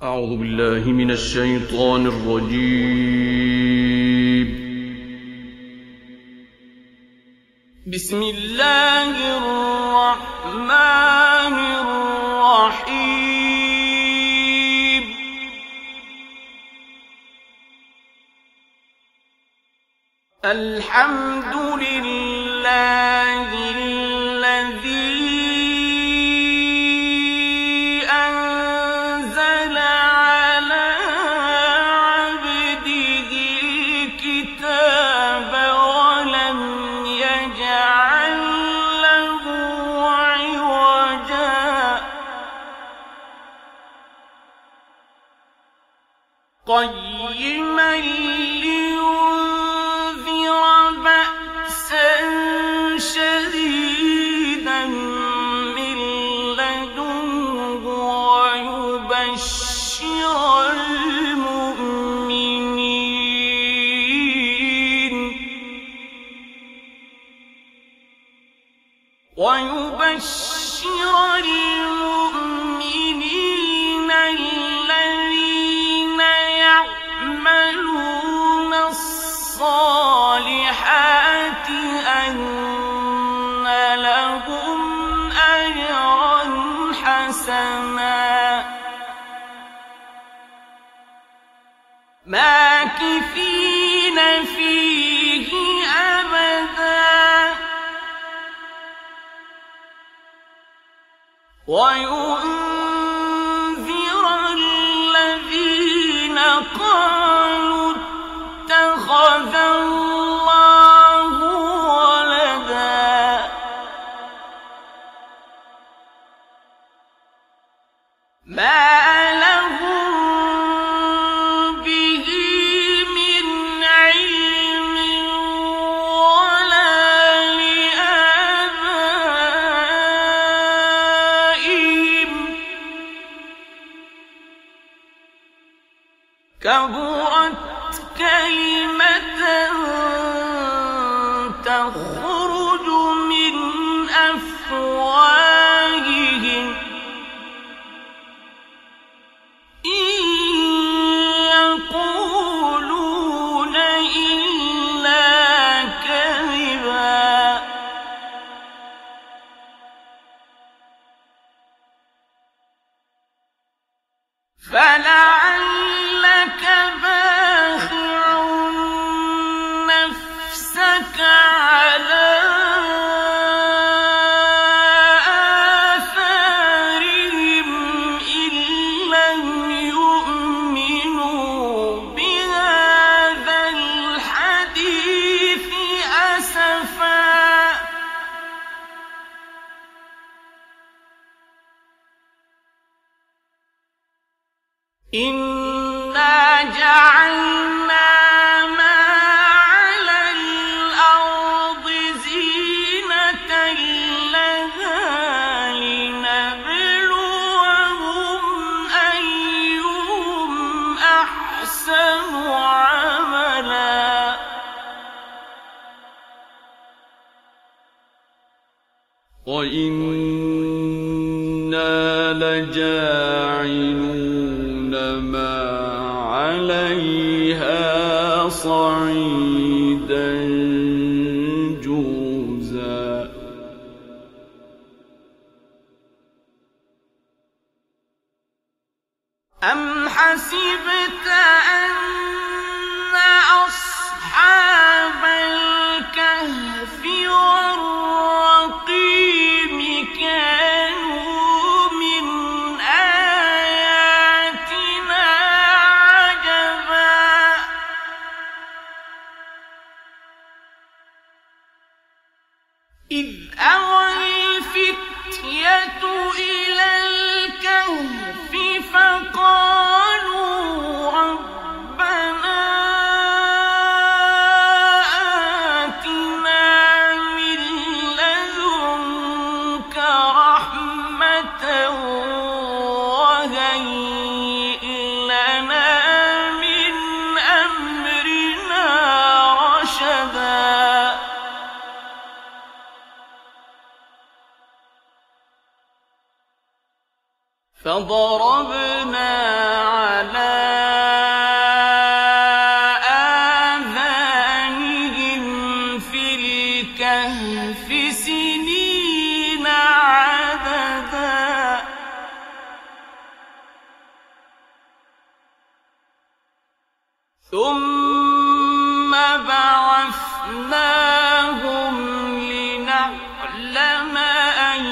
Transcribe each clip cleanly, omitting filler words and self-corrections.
أعوذ بالله من الشيطان الرجيم. بسم الله الرحمن الرحيم. الحمد لله الذي أنزل على عبده الكتاب ولم يجعل له عوجا قيما لينذر بأسا شديدا من لدنه ويبشر المؤمنين الذين يعملون الصالحات أن لهم أجرا حسنا ماكثين فيه أبدا وينذر الذين قالوا اتخذ الله ولدا ما لهم به من علم ولا لآبائهم كبرت كلمة تخرج من أفواههم إن يقولون إلا كذبا فلعلك باخع نفسك على آثارهم إن لم يؤمنوا بهذا الحديث أسفا إنا جعلنا ما على الأرض زينة لها لنبلوهم أيهم أحسن عملا وإنا لجاعلون ما عليها صعيدا جرزا أم حسبت أن أصحاب الكهف والرقيم كانوا من آياتنا عجبا إذ أوى الفتية إلى الكهف فقالوا ربنا آتنا من لدنك رحمة وهيئ لنا من أمرنا رشدا فضربنا ثم بعثناهم لنعلم أي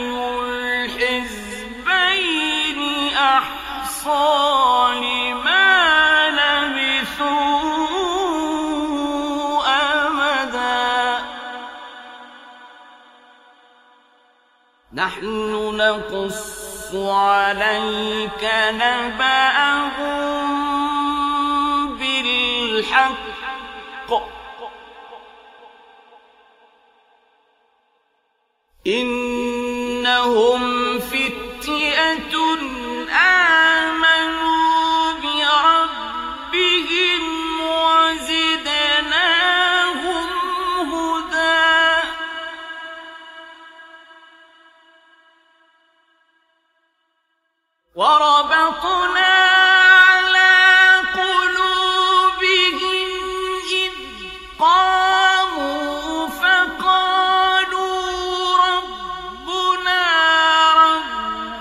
الحزبين أحصى لما لبثوا أمدا نحن نقص عليك نبأهم بالحق إنهم فتية آمنوا بربهم وزدناهم هدى وربطنا على قلوبهم إذ قاموا فقالوا ربنا رب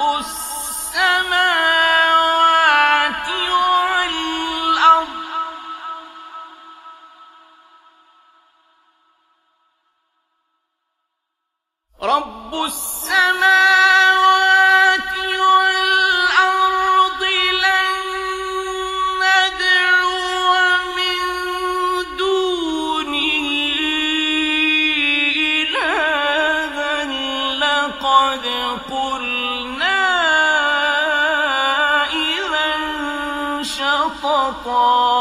السماوات والأرض رب السماوات والأرض لن ندعو من دونه إلها لقد قلنا إذا شططا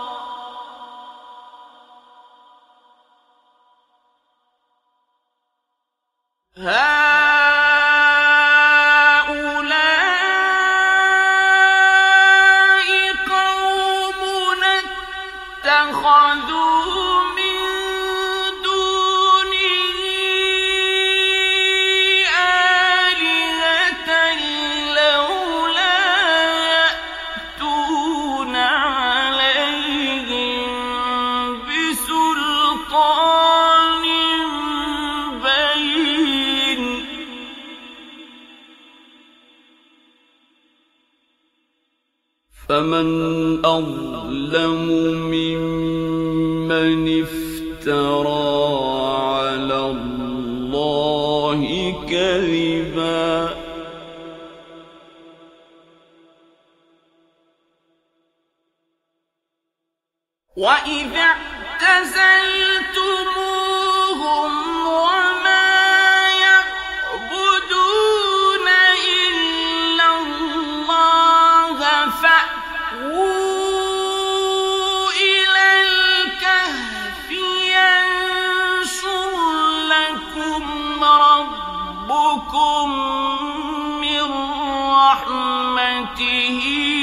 هؤلاء قومنا اتخذوا من دونه آلهة لولا يأتون عليهم بسلطان بين فمن أظلم ممن افترى على الله كذبا وإذا اعتزلتموهم وما يعبدون إلا الله فأووا إلى الكهف ينشر لكم ربكم من رحمته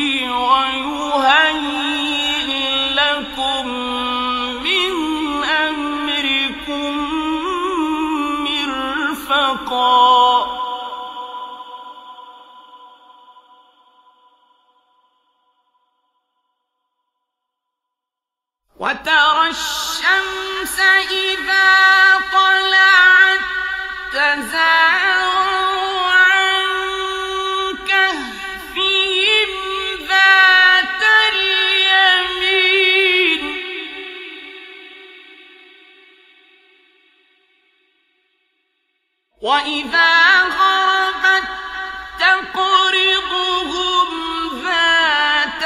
ويهيئ لكم من أمركم مرفقا وترى الشمس إذا طلعت تزاور عن كهفهم ذات اليمين وإذا غربت تقرضهم ذات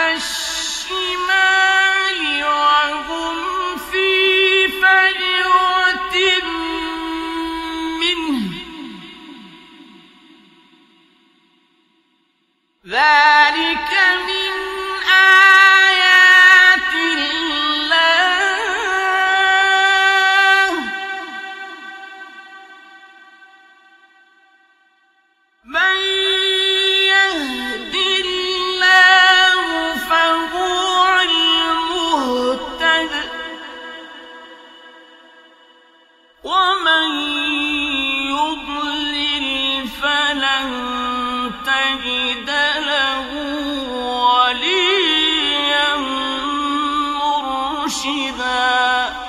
الشمال وهم في فجوة منه ذلك من آيات الله من يهد الله فهو المهتد ومن يضلل فلن تجد له وليا مرشدا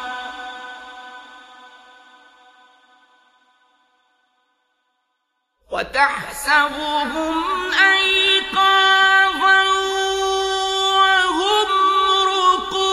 وتحسبهم أيقاظا وهم رقود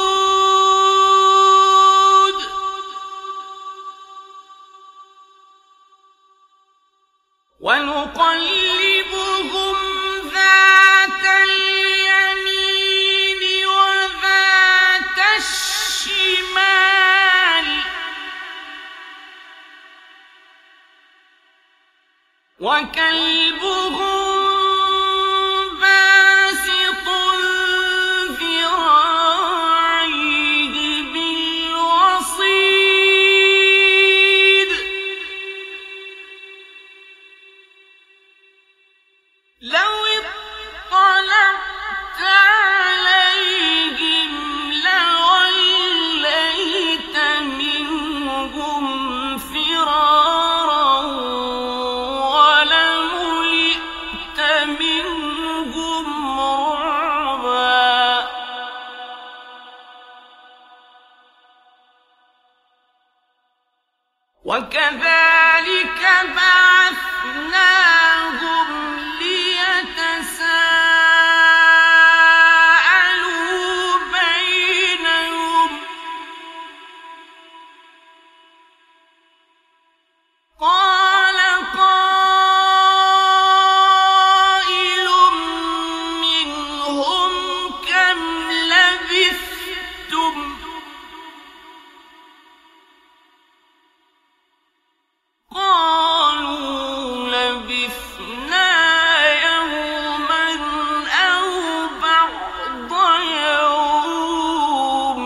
وكلبهم باسط ذراعيه بالوصيد لو اطلعت عليهم لوليت منهم فرارا ولملئت منهم رعبا وكذلك بعثناهم ليتساءلوا بينهم قال قائل منهم كم لبثتم قالوا لبثنا يوما أو بعض يوم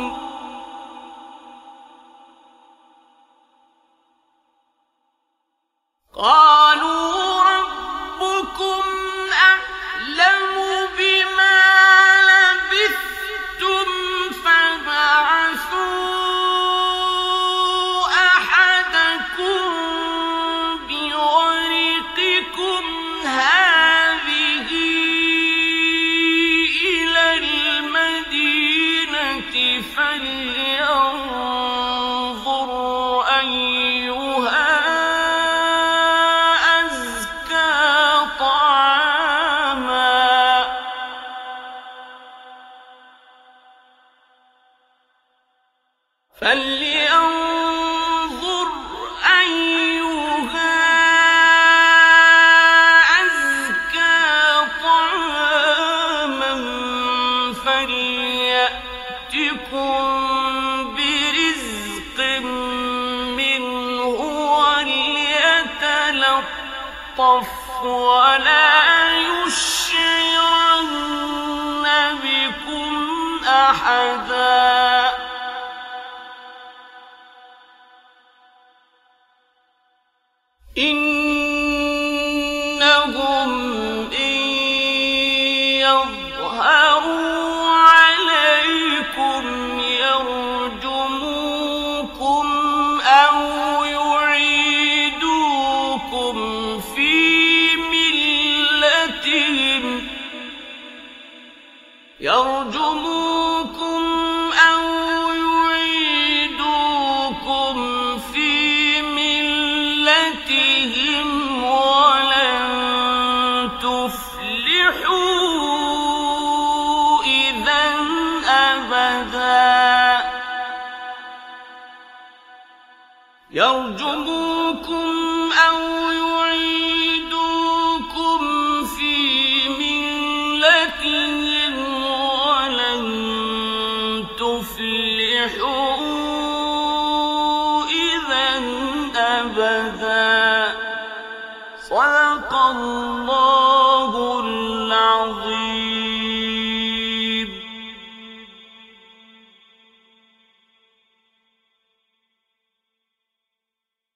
قالوا ربكم أعلم بما لبثتم فابعثوا أحدكم بورقكم هذه إلى المدينة فلينظر أيها أزكى طعاما فلينظر أيها أزكى طعاما فليأتكم برزق منه وليتلطف ولا يشعرن بكم أحدا إنهم إن يظهروا عليكم يرجموكم أو يعيدوكم في ملتهم يرجموكم أو يعيدوكم في ملتهم ولن تفلحوا إذا أبدا يرجموكم أو يعيدوكم في ملتهم ولن تفلحوا